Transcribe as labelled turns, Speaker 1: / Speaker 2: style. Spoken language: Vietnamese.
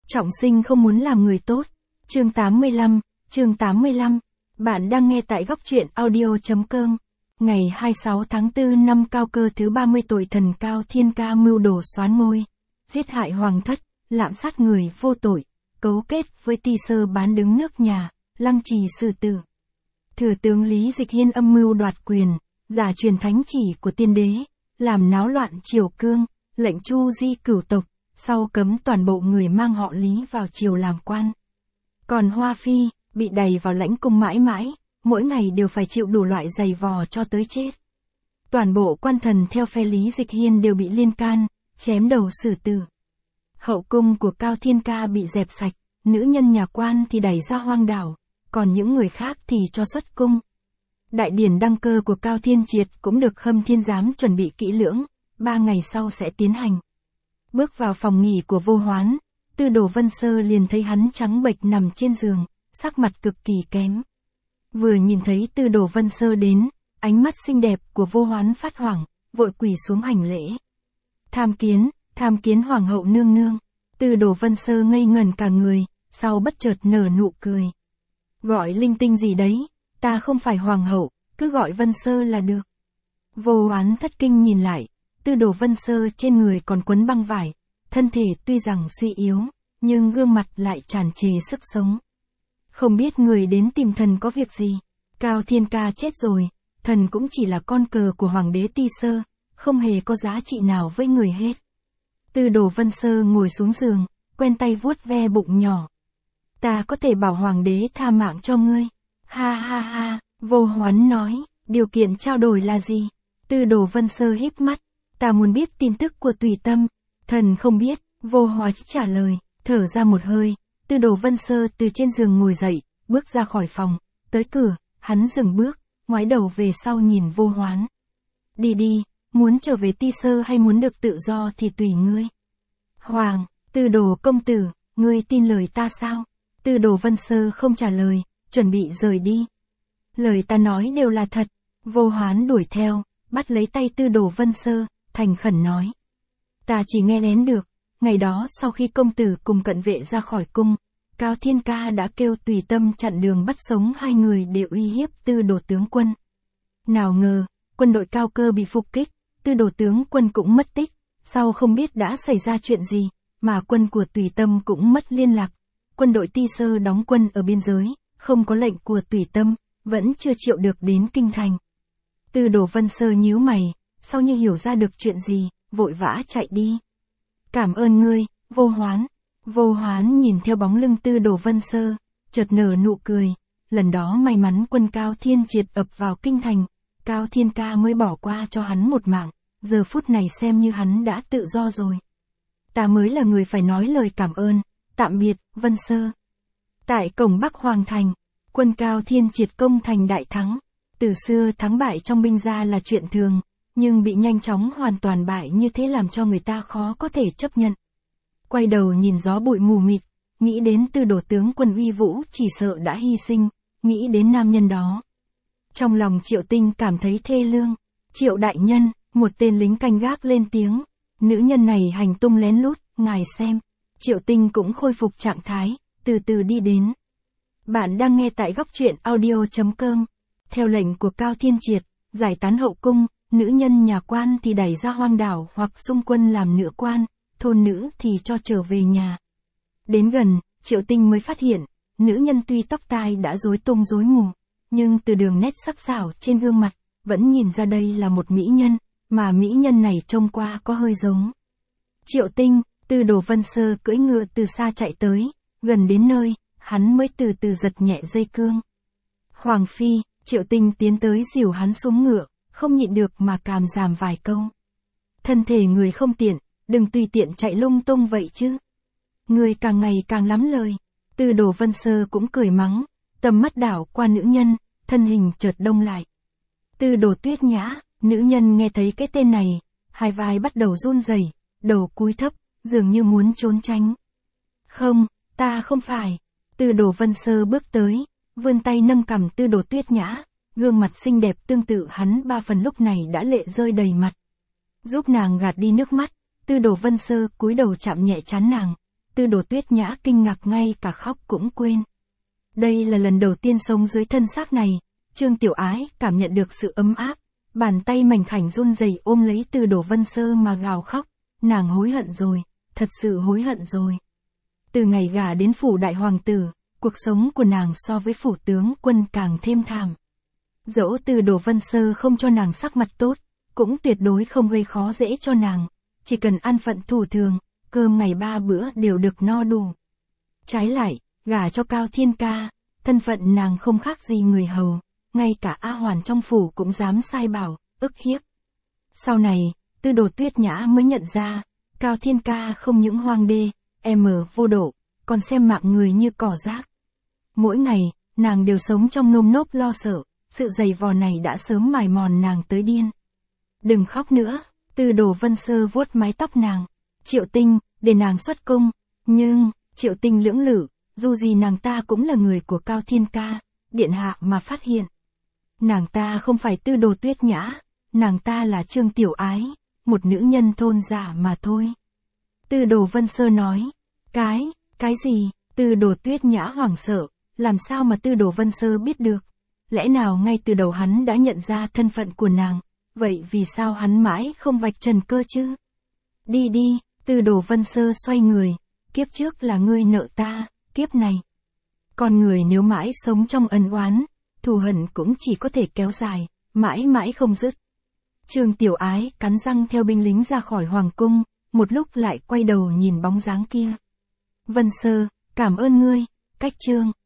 Speaker 1: Trọng sinh không muốn làm người tốt. Chương 85. Bạn đang nghe tại góc truyện audio.com. Ngày 26 tháng 4 năm Cao Cơ thứ 30 tuổi, thần Cao Thiên Ca mưu đồ soán ngôi, giết hại hoàng thất, lạm sát người vô tội, cấu kết với Ti Sơ bán đứng nước nhà, lăng trì xử tử. Thừa tướng Lý Dịch Hiên âm mưu đoạt quyền, giả truyền thánh chỉ của tiên đế, làm náo loạn triều cương, lệnh chu di cửu tộc, sau cấm toàn bộ người mang họ Lý vào triều làm quan. Còn Hoa Phi, bị đày vào lãnh cung mãi mãi, mỗi ngày đều phải chịu đủ loại giày vò cho tới chết. Toàn bộ quan thần theo phe Lý Dịch Hiên đều bị liên can, chém đầu xử tử. Hậu cung của Cao Thiên Ca bị dẹp sạch, nữ nhân nhà quan thì đẩy ra hoang đảo, còn những người khác thì cho xuất cung. Đại điển đăng cơ của Cao Thiên Triệt cũng được Khâm Thiên Giám chuẩn bị kỹ lưỡng, 3 ngày sau sẽ tiến hành. Bước vào phòng nghỉ của Vô Hoán, Tư Đồ Vân Sơ liền thấy hắn trắng bệch nằm trên giường, sắc mặt cực kỳ kém. Vừa nhìn thấy Tư Đồ Vân Sơ đến, ánh mắt xinh đẹp của Vô Hoán phát hoảng, vội quỳ xuống hành lễ. Tham kiến hoàng hậu nương nương. Tư Đồ Vân Sơ ngây ngẩn cả người, sau bất chợt nở nụ cười. Gọi linh tinh gì đấy, ta không phải hoàng hậu, cứ gọi Vân Sơ là được. Vô Hoán thất kinh nhìn lại, Tư Đồ Vân Sơ trên người còn quấn băng vải, thân thể tuy rằng suy yếu, nhưng gương mặt lại tràn trề sức sống. Không biết người đến tìm thần có việc gì? Cao Thiên Ca chết rồi, thần cũng chỉ là con cờ của hoàng đế Ti Sơ, không hề có giá trị nào với người hết. Tư Đồ Vân Sơ ngồi xuống giường, quen tay vuốt ve bụng nhỏ. Ta có thể bảo hoàng đế tha mạng cho ngươi. Ha ha ha, Vô Hoán nói, điều kiện trao đổi là gì? Tư Đồ Vân Sơ híp mắt, ta muốn biết tin tức của Tùy Tâm. Thần không biết, Vô Hoán trả lời, thở ra một hơi. Tư Đồ Vân Sơ từ trên giường ngồi dậy, bước ra khỏi phòng, tới cửa, hắn dừng bước, ngoái đầu về sau nhìn Vô Hoán. Đi, muốn trở về Ti Sơ hay muốn được tự do thì tùy ngươi. Tư Đồ công tử, ngươi tin lời ta sao? Tư Đồ Vân Sơ không trả lời, chuẩn bị rời đi. Lời ta nói đều là thật. Vô Hoán đuổi theo, bắt lấy tay Tư Đồ Vân Sơ, thành khẩn nói. Ta chỉ nghe lén được, ngày đó sau khi công tử cùng cận vệ ra khỏi cung, Cao Thiên Ca đã kêu Tùy Tâm chặn đường bắt sống hai người để uy hiếp Tư Đồ tướng quân. Nào ngờ, quân đội Cao Cơ bị phục kích, Tư Đồ tướng quân cũng mất tích, sau không biết đã xảy ra chuyện gì, mà quân của Tùy Tâm cũng mất liên lạc. Quân đội Ti Sơ đóng quân ở biên giới, không có lệnh của Tùy Tâm, vẫn chưa triệu được đến kinh thành. Tư Đồ Vân Sơ nhíu mày, sau như hiểu ra được chuyện gì, vội vã chạy đi. Cảm ơn ngươi, Vô Hoán. Vô Hoán nhìn theo bóng lưng Tư Đồ Vân Sơ, chợt nở nụ cười. Lần đó may mắn quân Cao Thiên Triệt ập vào kinh thành, Cao Thiên Ca mới bỏ qua cho hắn một mạng, giờ phút này xem như hắn đã tự do rồi. Ta mới là người phải nói lời cảm ơn, tạm biệt, Vân Sơ. Tại cổng Bắc Hoàng Thành, quân Cao Thiên Triệt công thành đại thắng. Từ xưa thắng bại trong binh gia là chuyện thường, nhưng bị nhanh chóng hoàn toàn bại như thế làm cho người ta khó có thể chấp nhận. Quay đầu nhìn gió bụi mù mịt, nghĩ đến Tư Đồ tướng quân uy vũ chỉ sợ đã hy sinh, nghĩ đến nam nhân đó. Trong lòng Triệu Tinh cảm thấy thê lương. Triệu đại nhân, một tên lính canh gác lên tiếng. Nữ nhân này hành tung lén lút, ngài xem. Triệu Tinh cũng khôi phục trạng thái, từ từ đi đến. Bạn đang nghe tại góc truyện audio.com. Theo lệnh của Cao Thiên Triệt, giải tán hậu cung, nữ nhân nhà quan thì đẩy ra hoang đảo hoặc xung quân làm nữ quan, thôn nữ thì cho trở về nhà. Đến gần, Triệu Tinh mới phát hiện, nữ nhân tuy tóc tai đã rối tung rối mù, nhưng từ đường nét sắc sảo trên gương mặt, vẫn nhìn ra đây là một mỹ nhân, mà mỹ nhân này trông qua có hơi giống. Triệu Tinh, Tư Đồ Vân Sơ cưỡi ngựa từ xa chạy tới, gần đến nơi, hắn mới từ từ giật nhẹ dây cương. Hoàng Phi, Triệu Tinh tiến tới dìu hắn xuống ngựa, không nhịn được mà càm ràm vài câu. Thân thể người không tiện, đừng tùy tiện chạy lung tung vậy chứ. Người càng ngày càng lắm lời. Tư Đồ Vân Sơ cũng cười mắng, tầm mắt đảo qua nữ nhân, thân hình chợt đông lại. Tư Đồ Tuyết Nhã, nữ nhân nghe thấy cái tên này, hai vai bắt đầu run rẩy, đầu cúi thấp, dường như muốn trốn tránh. Không, ta không phải. Tư Đồ Vân Sơ bước tới, vươn tay nâng cằm Tư Đồ Tuyết Nhã, gương mặt xinh đẹp tương tự hắn 3 phần lúc này đã lệ rơi đầy mặt. Giúp nàng gạt đi nước mắt, Tư Đồ Vân Sơ cúi đầu chạm nhẹ trán nàng, Tư Đồ Tuyết Nhã kinh ngạc ngay cả khóc cũng quên. Đây là lần đầu tiên sống dưới thân xác này, Trương Tiểu Ái cảm nhận được sự ấm áp, bàn tay mảnh khảnh run rẩy ôm lấy Tư Đồ Vân Sơ mà gào khóc, nàng hối hận rồi, thật sự hối hận rồi. Từ ngày gả đến phủ đại hoàng tử, cuộc sống của nàng so với phủ tướng quân càng thêm thảm. Dẫu Tư Đồ Vân Sơ không cho nàng sắc mặt tốt, cũng tuyệt đối không gây khó dễ cho nàng, chỉ cần an phận thủ thường, cơm ngày 3 bữa đều được no đủ. Trái lại, gả cho Cao Thiên Ca, thân phận nàng không khác gì người hầu, ngay cả A Hoàn trong phủ cũng dám sai bảo, ức hiếp. Sau này, Tư Đồ Tuyết Nhã mới nhận ra, Cao Thiên Ca không những hoang đê, vô độ, còn xem mạng người như cỏ rác. Mỗi ngày, nàng đều sống trong nơm nớp lo sợ, sự giày vò này đã sớm mài mòn nàng tới điên. Đừng khóc nữa, Tư Đồ Vân Sơ vuốt mái tóc nàng. Triệu Tinh, để nàng xuất cung, nhưng, Triệu Tinh lưỡng lự, dù gì nàng ta cũng là người của Cao Thiên Ca, điện hạ mà phát hiện. Nàng ta không phải Tư Đồ Tuyết Nhã, nàng ta là Trương Tiểu Ái, một nữ nhân thôn giả mà thôi. Tư Đồ Vân Sơ nói, cái gì? Tư Đồ Tuyết Nhã hoảng sợ, làm sao mà Tư Đồ Vân Sơ biết được? Lẽ nào ngay từ đầu hắn đã nhận ra thân phận của nàng, vậy vì sao hắn mãi không vạch trần cơ chứ? Đi đi, Tư Đồ Vân Sơ xoay người, kiếp trước là ngươi nợ ta, kiếp này. Con người nếu mãi sống trong ân oán, thù hận cũng chỉ có thể kéo dài, mãi mãi không dứt. Trương Tiểu Ái cắn răng theo binh lính ra khỏi hoàng cung, một lúc lại quay đầu nhìn bóng dáng kia. Vân Sơ, cảm ơn ngươi, cách Trương.